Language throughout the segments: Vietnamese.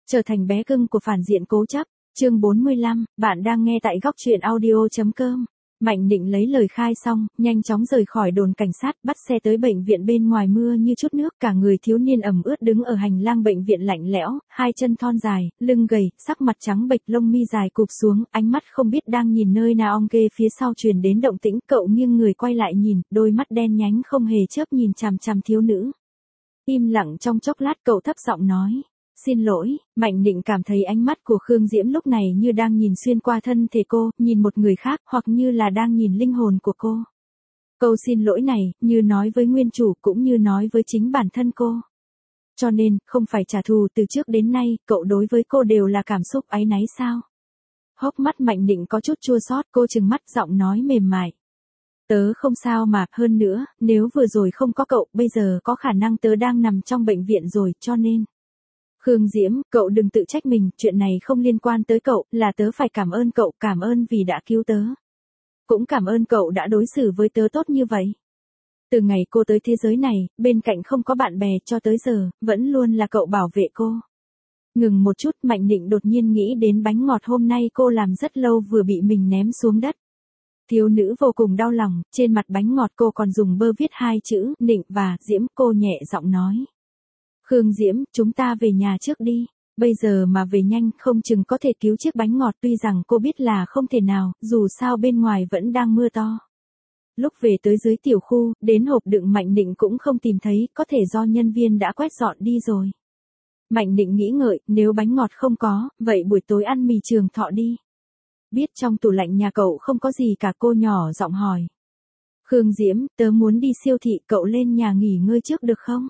Trở thành bé cưng của phản diện cố chấp. Chương 45, bạn đang nghe tại góc truyện audio.com. Mạnh Định lấy lời khai xong, nhanh chóng rời khỏi đồn cảnh sát, bắt xe tới bệnh viện. Bên ngoài mưa như chút nước, cả người thiếu niên ẩm ướt đứng ở hành lang bệnh viện lạnh lẽo, hai chân thon dài, lưng gầy, sắc mặt trắng bệch, lông mi dài cụp xuống, ánh mắt không biết đang nhìn nơi nào. Ong kê phía sau truyền đến động tĩnh, cậu nghiêng người quay lại nhìn, đôi mắt đen nhánh không hề chớp nhìn chằm chằm thiếu nữ. Im lặng trong chốc lát, cậu thấp giọng nói: "Xin lỗi." Mạnh Định cảm thấy ánh mắt của Khương Diễm lúc này như đang nhìn xuyên qua thân thể cô, nhìn một người khác, hoặc như là đang nhìn linh hồn của cô. Câu xin lỗi này, như nói với nguyên chủ, cũng như nói với chính bản thân cô. Cho nên, không phải trả thù, từ trước đến nay, cậu đối với cô đều là cảm xúc áy náy sao? Hốc mắt Mạnh Định có chút chua xót, cô trừng mắt, giọng nói mềm mại: "Tớ không sao mà, hơn nữa, nếu vừa rồi không có cậu, bây giờ có khả năng tớ đang nằm trong bệnh viện rồi, cho nên... Khương Diễm, cậu đừng tự trách mình, chuyện này không liên quan tới cậu, là tớ phải cảm ơn cậu, cảm ơn vì đã cứu tớ. Cũng cảm ơn cậu đã đối xử với tớ tốt như vậy. Từ ngày cô tới thế giới này, bên cạnh không có bạn bè cho tới giờ, vẫn luôn là cậu bảo vệ cô." Ngừng một chút, Mạnh Định đột nhiên nghĩ đến bánh ngọt hôm nay cô làm rất lâu vừa bị mình ném xuống đất. Thiếu nữ vô cùng đau lòng, trên mặt bánh ngọt cô còn dùng bơ viết hai chữ Định và Diễm. Cô nhẹ giọng nói: "Khương Diễm, chúng ta về nhà trước đi. Bây giờ mà về nhanh, không chừng có thể cứu chiếc bánh ngọt." Tuy rằng cô biết là không thể nào, dù sao bên ngoài vẫn đang mưa to. Lúc về tới dưới tiểu khu, đến hộp đựng Mạnh Định cũng không tìm thấy, có thể do nhân viên đã quét dọn đi rồi. Mạnh Định nghĩ ngợi, nếu bánh ngọt không có, vậy buổi tối ăn mì Trường Thọ đi. "Biết trong tủ lạnh nhà cậu không có gì cả?" Cô nhỏ giọng hỏi. "Khương Diễm, tớ muốn đi siêu thị, cậu lên nhà nghỉ ngơi trước được không?"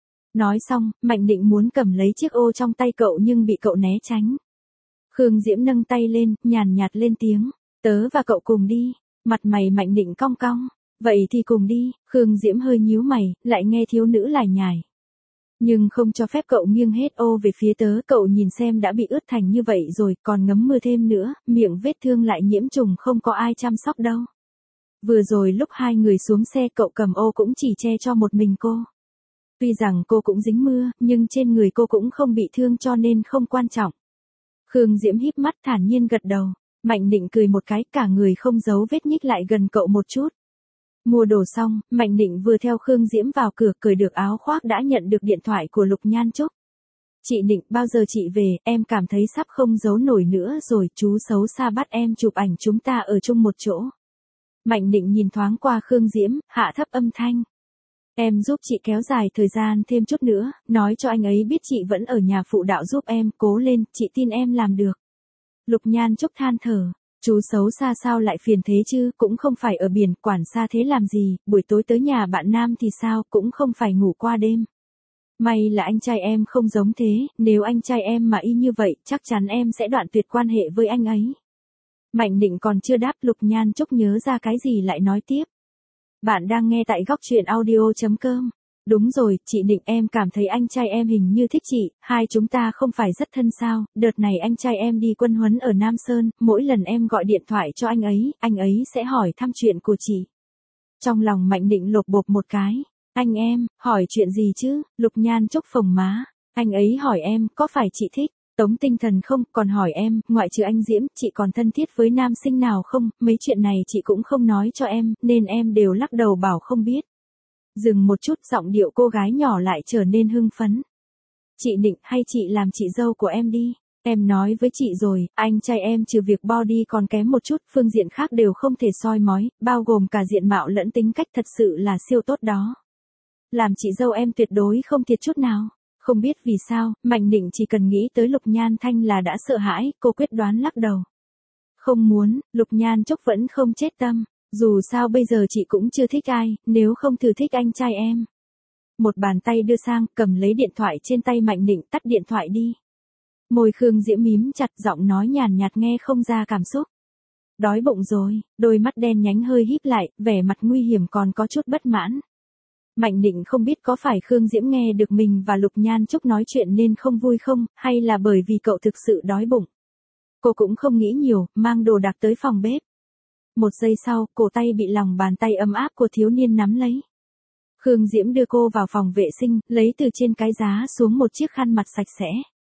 Nói xong, Mạnh Định muốn cầm lấy chiếc ô trong tay cậu nhưng bị cậu né tránh. Khương Diễm nâng tay lên, nhàn nhạt lên tiếng: "Tớ và cậu cùng đi." Mặt mày Mạnh Định cong cong. "Vậy thì cùng đi." Khương Diễm hơi nhíu mày, lại nghe thiếu nữ lải nhải: "Nhưng không cho phép cậu nghiêng hết ô về phía tớ, cậu nhìn xem đã bị ướt thành như vậy rồi, còn ngấm mưa thêm nữa, miệng vết thương lại nhiễm trùng, không có ai chăm sóc đâu. Vừa rồi lúc hai người xuống xe, cậu cầm ô cũng chỉ che cho một mình cô. Tuy rằng cô cũng dính mưa, nhưng trên người cô cũng không bị thương cho nên không quan trọng." Khương Diễm híp mắt thản nhiên gật đầu. Mạnh Định cười một cái, cả người không giấu vết nhích lại gần cậu một chút. Mua đồ xong, Mạnh Định vừa theo Khương Diễm vào cửa, cởi được áo khoác đã nhận được điện thoại của Lục Nhan Trúc. "Chị Định, bao giờ chị về, em cảm thấy sắp không giấu nổi nữa rồi, chú xấu xa bắt em chụp ảnh chúng ta ở chung một chỗ." Mạnh Định nhìn thoáng qua Khương Diễm, hạ thấp âm thanh: "Em giúp chị kéo dài thời gian thêm chút nữa, nói cho anh ấy biết chị vẫn ở nhà phụ đạo giúp em, cố lên, chị tin em làm được." Lục Nhan Trúc than thở: "Chú xấu xa sao lại phiền thế chứ, cũng không phải ở biển, quản xa thế làm gì, buổi tối tới nhà bạn nam thì sao, cũng không phải ngủ qua đêm. May là anh trai em không giống thế, nếu anh trai em mà y như vậy, chắc chắn em sẽ đoạn tuyệt quan hệ với anh ấy." Mạnh Định còn chưa đáp, Lục Nhan Trúc nhớ ra cái gì lại nói tiếp: "Bạn đang nghe tại góc truyện audio.com. Đúng rồi, chị Định, em cảm thấy anh trai em hình như thích chị, hai chúng ta không phải rất thân sao, đợt này anh trai em đi quân huấn ở Nam Sơn, mỗi lần em gọi điện thoại cho anh ấy sẽ hỏi thăm chuyện của chị." Trong lòng Mạnh Định lột bột một cái. "Anh em, hỏi chuyện gì chứ?" Lục Nhan Trúc phồng má. "Anh ấy hỏi em, có phải chị thích Tống Tinh Thần không, còn hỏi em, ngoại trừ anh Diễm, chị còn thân thiết với nam sinh nào không, mấy chuyện này chị cũng không nói cho em, nên em đều lắc đầu bảo không biết." Dừng một chút, giọng điệu cô gái nhỏ lại trở nên hưng phấn. "Chị Định, hay chị làm chị dâu của em đi. Em nói với chị rồi, anh trai em trừ việc body còn kém một chút, phương diện khác đều không thể soi mói, bao gồm cả diện mạo lẫn tính cách, thật sự là siêu tốt đó. Làm chị dâu em tuyệt đối không thiệt chút nào." Không biết vì sao, Mạnh Định chỉ cần nghĩ tới Lục Nhan Thanh là đã sợ hãi, cô quyết đoán lắc đầu. "Không muốn." Lục Nhan Trúc vẫn không chết tâm. "Dù sao bây giờ chị cũng chưa thích ai, nếu không thử thích anh trai em." Một bàn tay đưa sang, cầm lấy điện thoại trên tay Mạnh Định, "Tắt điện thoại đi." Môi Khương Diễm mím chặt, giọng nói nhàn nhạt nghe không ra cảm xúc. "Đói bụng rồi." Đôi mắt đen nhánh hơi híp lại, vẻ mặt nguy hiểm còn có chút bất mãn. Mạnh Định không biết có phải Khương Diễm nghe được mình và Lục Nhan Trúc nói chuyện nên không vui không, hay là bởi vì cậu thực sự đói bụng. Cô cũng không nghĩ nhiều, mang đồ đạc tới phòng bếp. Một giây sau, cổ tay bị lòng bàn tay ấm áp của thiếu niên nắm lấy. Khương Diễm đưa cô vào phòng vệ sinh, lấy từ trên cái giá xuống một chiếc khăn mặt sạch sẽ.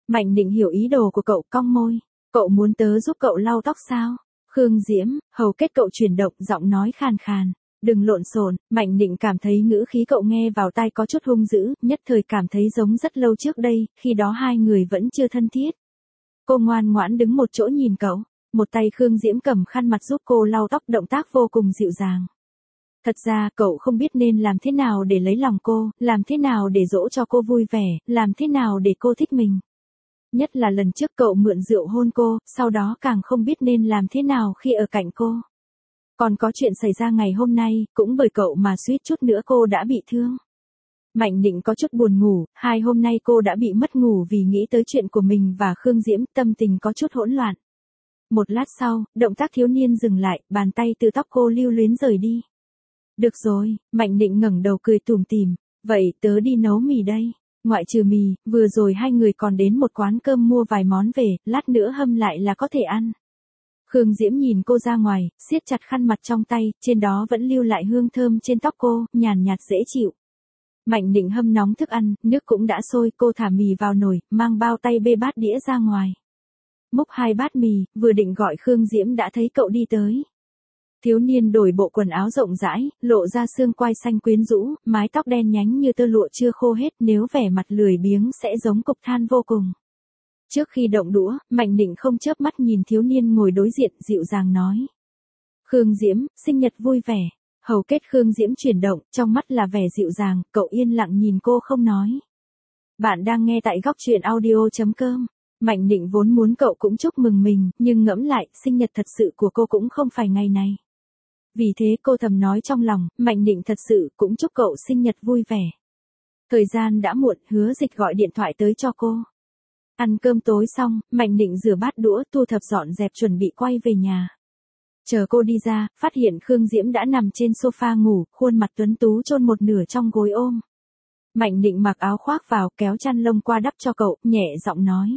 Mạnh Định hiểu ý đồ của cậu, cong môi. Cậu muốn tớ giúp cậu lau tóc sao? Khương Diễm, hầu kết cậu chuyển động, giọng nói khàn khàn. Đừng lộn xộn. Mạnh Định cảm thấy ngữ khí cậu nghe vào tai có chút hung dữ, nhất thời cảm thấy giống rất lâu trước đây, khi đó hai người vẫn chưa thân thiết. Cô ngoan ngoãn đứng một chỗ nhìn cậu, một tay Khương Diễm cầm khăn mặt giúp cô lau tóc, động tác vô cùng dịu dàng. Thật ra cậu không biết nên làm thế nào để lấy lòng cô, làm thế nào để dỗ cho cô vui vẻ, làm thế nào để cô thích mình. Nhất là lần trước cậu mượn rượu hôn cô, sau đó càng không biết nên làm thế nào khi ở cạnh cô. Còn có chuyện xảy ra ngày hôm nay, cũng bởi cậu mà suýt chút nữa cô đã bị thương. Mạnh Định có chút buồn ngủ, hai hôm nay cô đã bị mất ngủ vì nghĩ tới chuyện của mình và Khương Diễm, tâm tình có chút hỗn loạn. Một lát sau, động tác thiếu niên dừng lại, bàn tay từ tóc cô lưu luyến rời đi. Được rồi, Mạnh Định ngẩng đầu cười tủm tỉm, vậy tớ đi nấu mì đây. Ngoại trừ mì, vừa rồi hai người còn đến một quán cơm mua vài món về, lát nữa hâm lại là có thể ăn. Khương Diễm nhìn cô ra ngoài, siết chặt khăn mặt trong tay, trên đó vẫn lưu lại hương thơm trên tóc cô, nhàn nhạt dễ chịu. Mạnh Định hâm nóng thức ăn, nước cũng đã sôi, cô thả mì vào nồi, mang bao tay bê bát đĩa ra ngoài. Múc hai bát mì, vừa định gọi Khương Diễm đã thấy cậu đi tới. Thiếu niên đổi bộ quần áo rộng rãi, lộ ra xương quai xanh quyến rũ, mái tóc đen nhánh như tơ lụa chưa khô hết, nếu vẻ mặt lười biếng sẽ giống cục than vô cùng. Trước khi động đũa, Mạnh Định không chớp mắt nhìn thiếu niên ngồi đối diện, dịu dàng nói. Khương Diễm, sinh nhật vui vẻ. Hầu kết Khương Diễm chuyển động, trong mắt là vẻ dịu dàng, cậu yên lặng nhìn cô không nói. Bạn đang nghe tại góc truyện audio.com. Mạnh Định vốn muốn cậu cũng chúc mừng mình, nhưng ngẫm lại, sinh nhật thật sự của cô cũng không phải ngày này. Vì thế cô thầm nói trong lòng, Mạnh Định thật sự cũng chúc cậu sinh nhật vui vẻ. Thời gian đã muộn, Hứa Dịch gọi điện thoại tới cho cô. Ăn cơm tối xong, Mạnh Định rửa bát đũa, thu thập dọn dẹp chuẩn bị quay về nhà. Chờ cô đi ra, phát hiện Khương Diễm đã nằm trên sofa ngủ, khuôn mặt tuấn tú chôn một nửa trong gối ôm. Mạnh Định mặc áo khoác vào, kéo chăn lông qua đắp cho cậu, nhẹ giọng nói.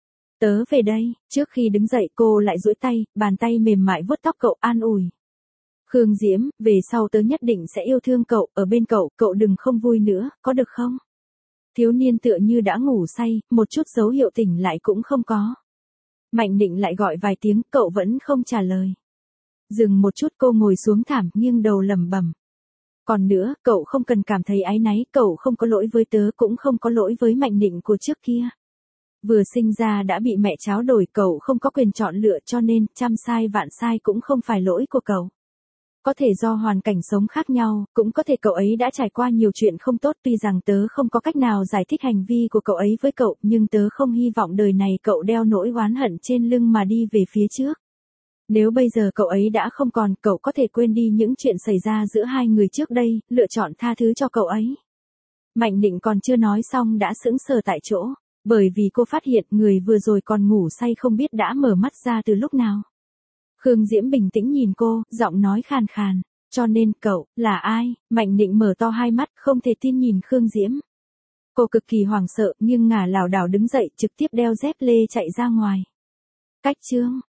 Tớ về đây. Trước khi đứng dậy cô lại duỗi tay, bàn tay mềm mại vuốt tóc cậu, an ủi. Khương Diễm, về sau tớ nhất định sẽ yêu thương cậu, ở bên cậu, cậu đừng không vui nữa, có được không? Thiếu niên tựa như đã ngủ say, một chút dấu hiệu tỉnh lại cũng không có. Mạnh Định lại gọi vài tiếng, cậu vẫn không trả lời. Dừng một chút cô ngồi xuống thảm, nghiêng đầu lẩm bẩm. Còn nữa, cậu không cần cảm thấy áy náy, cậu không có lỗi với tớ, cũng không có lỗi với Mạnh Định của trước kia. Vừa sinh ra đã bị mẹ tráo đổi, cậu không có quyền chọn lựa, cho nên, trăm sai vạn sai cũng không phải lỗi của cậu. Có thể do hoàn cảnh sống khác nhau, cũng có thể cậu ấy đã trải qua nhiều chuyện không tốt, tuy rằng tớ không có cách nào giải thích hành vi của cậu ấy với cậu, nhưng tớ không hy vọng đời này cậu đeo nỗi oán hận trên lưng mà đi về phía trước. Nếu bây giờ cậu ấy đã không còn, cậu có thể quên đi những chuyện xảy ra giữa hai người trước đây, lựa chọn tha thứ cho cậu ấy. Mạnh Định còn chưa nói xong đã sững sờ tại chỗ, bởi vì cô phát hiện người vừa rồi còn ngủ say không biết đã mở mắt ra từ lúc nào. Khương Diễm bình tĩnh nhìn cô, giọng nói khàn khàn. Cho nên cậu, là ai? Mạnh Định mở to hai mắt, không thể tin nhìn Khương Diễm. Cô cực kỳ hoảng sợ, nhưng ngả lảo đảo đứng dậy, trực tiếp đeo dép lê chạy ra ngoài. Cách chương.